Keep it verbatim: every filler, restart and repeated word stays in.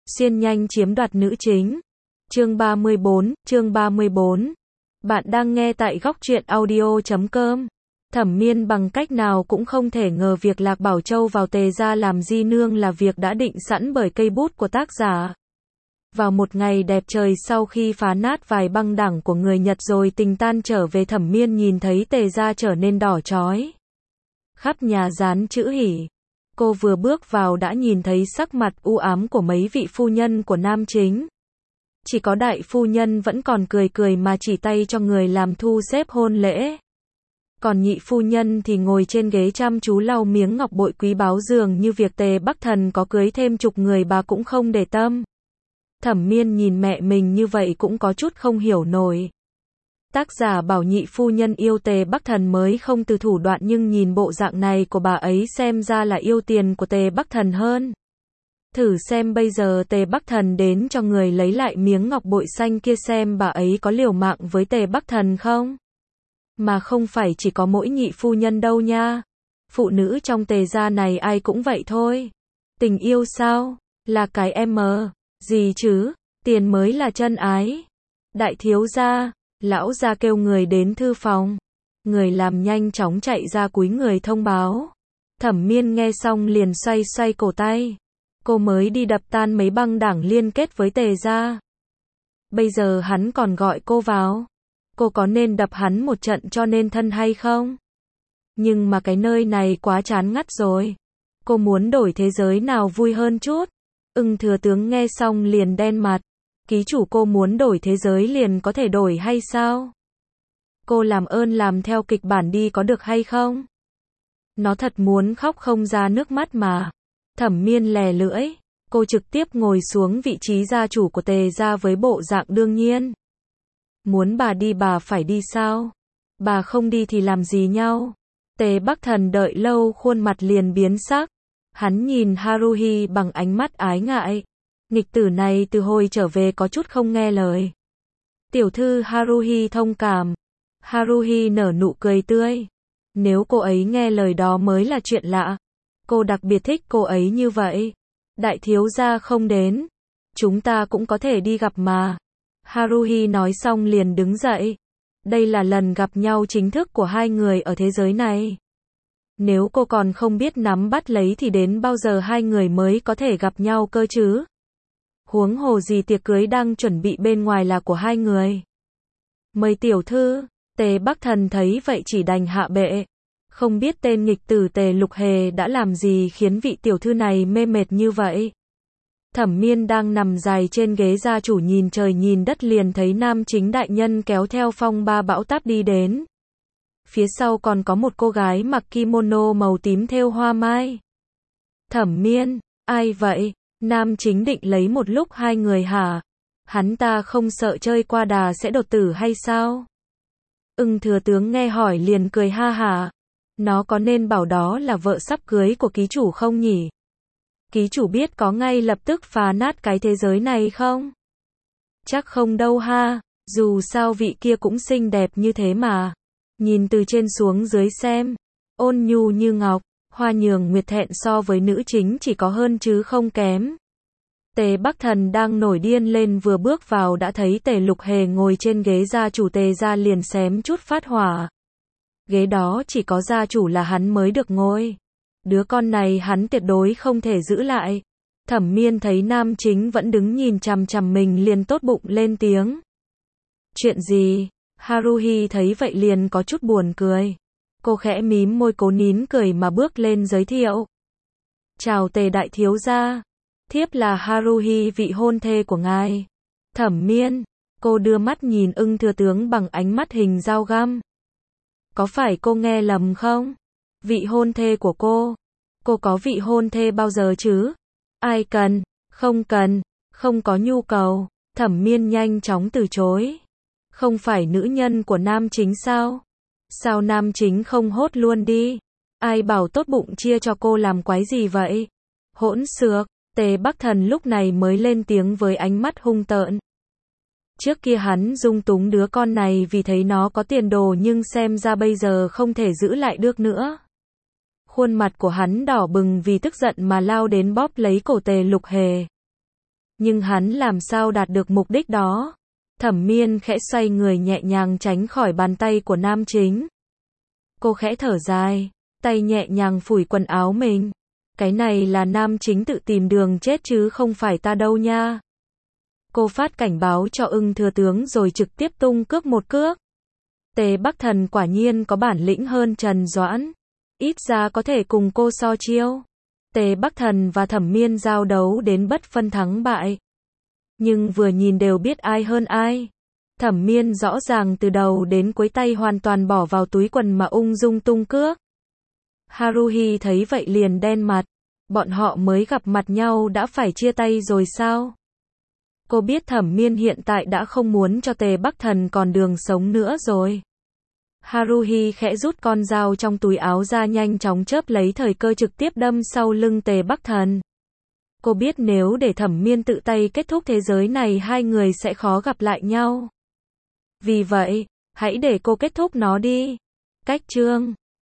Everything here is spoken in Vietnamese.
Xuyên nhanh chiếm đoạt nữ chính. Chương ba mươi bốn, chương ba mươi bốn. Bạn đang nghe tại góc truyện audio chấm com. Thẩm Miên bằng cách nào cũng không thể ngờ việc Lạc Bảo Châu vào Tề gia làm di nương là việc đã định sẵn bởi cây bút của tác giả. Vào một ngày đẹp trời sau khi phá nát vài băng đảng của người Nhật rồi tình tan trở về, Thẩm Miên nhìn thấy Tề gia trở nên đỏ chói. Khắp nhà dán chữ hỉ. Cô vừa bước vào đã nhìn thấy sắc mặt u ám của mấy vị phu nhân của nam chính. Chỉ có đại phu nhân vẫn còn cười cười mà chỉ tay cho người làm thu xếp hôn lễ. Còn nhị phu nhân thì ngồi trên ghế chăm chú lau miếng ngọc bội quý báu, dường như việc Tề Bắc Thần có cưới thêm chục người bà cũng không để tâm. Thẩm Miên nhìn mẹ mình như vậy cũng có chút không hiểu nổi. Tác giả bảo nhị phu nhân yêu Tề Bắc Thần mới không từ thủ đoạn, nhưng nhìn bộ dạng này của bà ấy xem ra là yêu tiền của Tề Bắc Thần hơn. Thử xem bây giờ Tề Bắc Thần đến cho người lấy lại miếng ngọc bội xanh kia, xem bà ấy có liều mạng với Tề Bắc Thần không? Mà không phải chỉ có mỗi nhị phu nhân đâu nha. Phụ nữ trong Tề gia này ai cũng vậy thôi. Tình yêu sao? Là cái em mờ gì chứ? Tiền mới là chân ái. Đại thiếu gia, lão gia kêu người đến thư phòng. Người làm nhanh chóng chạy ra cúi người thông báo. Thẩm Miên nghe xong liền xoay xoay cổ tay. Cô mới đi đập tan mấy băng đảng liên kết với Tề gia. Bây giờ hắn còn gọi cô vào. Cô có nên đập hắn một trận cho nên thân hay không? Nhưng mà cái nơi này quá chán ngắt rồi. Cô muốn đổi thế giới nào vui hơn chút. Ưng thừa tướng nghe xong liền đen mặt. Ký chủ, cô muốn đổi thế giới liền có thể đổi hay sao? Cô làm ơn làm theo kịch bản đi có được hay không? Nó thật muốn khóc không ra nước mắt mà. Thẩm Miên lè lưỡi. Cô trực tiếp ngồi xuống vị trí gia chủ của Tề gia với bộ dạng đương nhiên. Muốn bà đi bà phải đi sao? Bà không đi thì làm gì nhau? Tề Bắc Thần đợi lâu khuôn mặt liền biến sắc. Hắn nhìn Haruhi bằng ánh mắt ái ngại. Nghịch tử này từ hồi trở về có chút không nghe lời. Tiểu thư Haruhi thông cảm. Haruhi nở nụ cười tươi. Nếu cô ấy nghe lời đó mới là chuyện lạ. Cô đặc biệt thích cô ấy như vậy. Đại thiếu gia không đến. Chúng ta cũng có thể đi gặp mà. Haruhi nói xong liền đứng dậy. Đây là lần gặp nhau chính thức của hai người ở thế giới này. Nếu cô còn không biết nắm bắt lấy thì đến bao giờ hai người mới có thể gặp nhau cơ chứ? Huống hồ gì tiệc cưới đang chuẩn bị bên ngoài là của hai người. Mời tiểu thư. Tề Bắc Thần thấy vậy chỉ đành hạ bệ. Không biết tên nghịch tử Tề Lục Hề đã làm gì khiến vị tiểu thư này mê mệt như vậy. Thẩm Miên đang nằm dài trên ghế gia chủ nhìn trời nhìn đất liền thấy nam chính đại nhân kéo theo phong ba bão táp đi đến. Phía sau còn có một cô gái mặc kimono màu tím thêu hoa mai. Thẩm Miên, ai vậy? Nam chính định lấy một lúc hai người hả? Hắn ta không sợ chơi qua đà sẽ đột tử hay sao? Ưng thừa tướng nghe hỏi liền cười ha hả. Nó có nên bảo đó là vợ sắp cưới của ký chủ không nhỉ? Ký chủ biết có ngay lập tức phá nát cái thế giới này không? Chắc không đâu ha, dù sao vị kia cũng xinh đẹp như thế mà. Nhìn từ trên xuống dưới xem, ôn nhu như ngọc, Hoa Nhường Nguyệt thẹn so với nữ chính chỉ có hơn chứ không kém. Tề Bắc Thần đang nổi điên lên vừa bước vào đã thấy Tề Lục Hề ngồi trên ghế gia chủ Tề gia liền xém chút phát hỏa. Ghế đó chỉ có gia chủ là hắn mới được ngồi. Đứa con này hắn tuyệt đối không thể giữ lại. Thẩm Miên thấy nam chính vẫn đứng nhìn chằm chằm mình liền tốt bụng lên tiếng. Chuyện gì? Haruhi thấy vậy liền có chút buồn cười. Cô khẽ mím môi cố nín cười mà bước lên giới thiệu. Chào Tề đại thiếu gia. Thiếp là Haruhi, vị hôn thê của ngài. Thẩm Miên. Cô đưa mắt nhìn Ưng thừa tướng bằng ánh mắt hình dao găm. Có phải cô nghe lầm không? Vị hôn thê của cô. Cô có vị hôn thê bao giờ chứ? Ai cần? Không cần. Không có nhu cầu. Thẩm Miên nhanh chóng từ chối. Không phải nữ nhân của nam chính sao? Sao nam chính không hốt luôn đi? Ai bảo tốt bụng chia cho cô làm quái gì vậy? Hỗn xược. Tề Bắc Thần lúc này mới lên tiếng với ánh mắt hung tợn. Trước kia hắn dung túng đứa con này vì thấy nó có tiền đồ, nhưng xem ra bây giờ không thể giữ lại được nữa. Khuôn mặt của hắn đỏ bừng vì tức giận mà lao đến bóp lấy cổ Tề Lục Hề. Nhưng hắn làm sao đạt được mục đích đó? Thẩm Miên khẽ xoay người nhẹ nhàng tránh khỏi bàn tay của nam chính. Cô khẽ thở dài, tay nhẹ nhàng phủi quần áo mình. Cái này là nam chính tự tìm đường chết chứ không phải ta đâu nha. Cô phát cảnh báo cho Ưng thừa tướng rồi trực tiếp tung cước một cước. Tề Bắc Thần quả nhiên có bản lĩnh hơn Trần Doãn. Ít ra có thể cùng cô so chiêu. Tề Bắc Thần và Thẩm Miên giao đấu đến bất phân thắng bại. Nhưng vừa nhìn đều biết ai hơn ai. Thẩm Miên rõ ràng từ đầu đến cuối tay hoàn toàn bỏ vào túi quần mà ung dung tung cước. Haruhi thấy vậy liền đen mặt. Bọn họ mới gặp mặt nhau đã phải chia tay rồi sao? Cô biết Thẩm Miên hiện tại đã không muốn cho Tề Bắc Thần còn đường sống nữa rồi. Haruhi khẽ rút con dao trong túi áo ra nhanh chóng chớp lấy thời cơ trực tiếp đâm sau lưng Tề Bắc Thần. Cô biết nếu để Thẩm Miên tự tay kết thúc thế giới này hai người sẽ khó gặp lại nhau. Vì vậy, hãy để cô kết thúc nó đi. Cách chương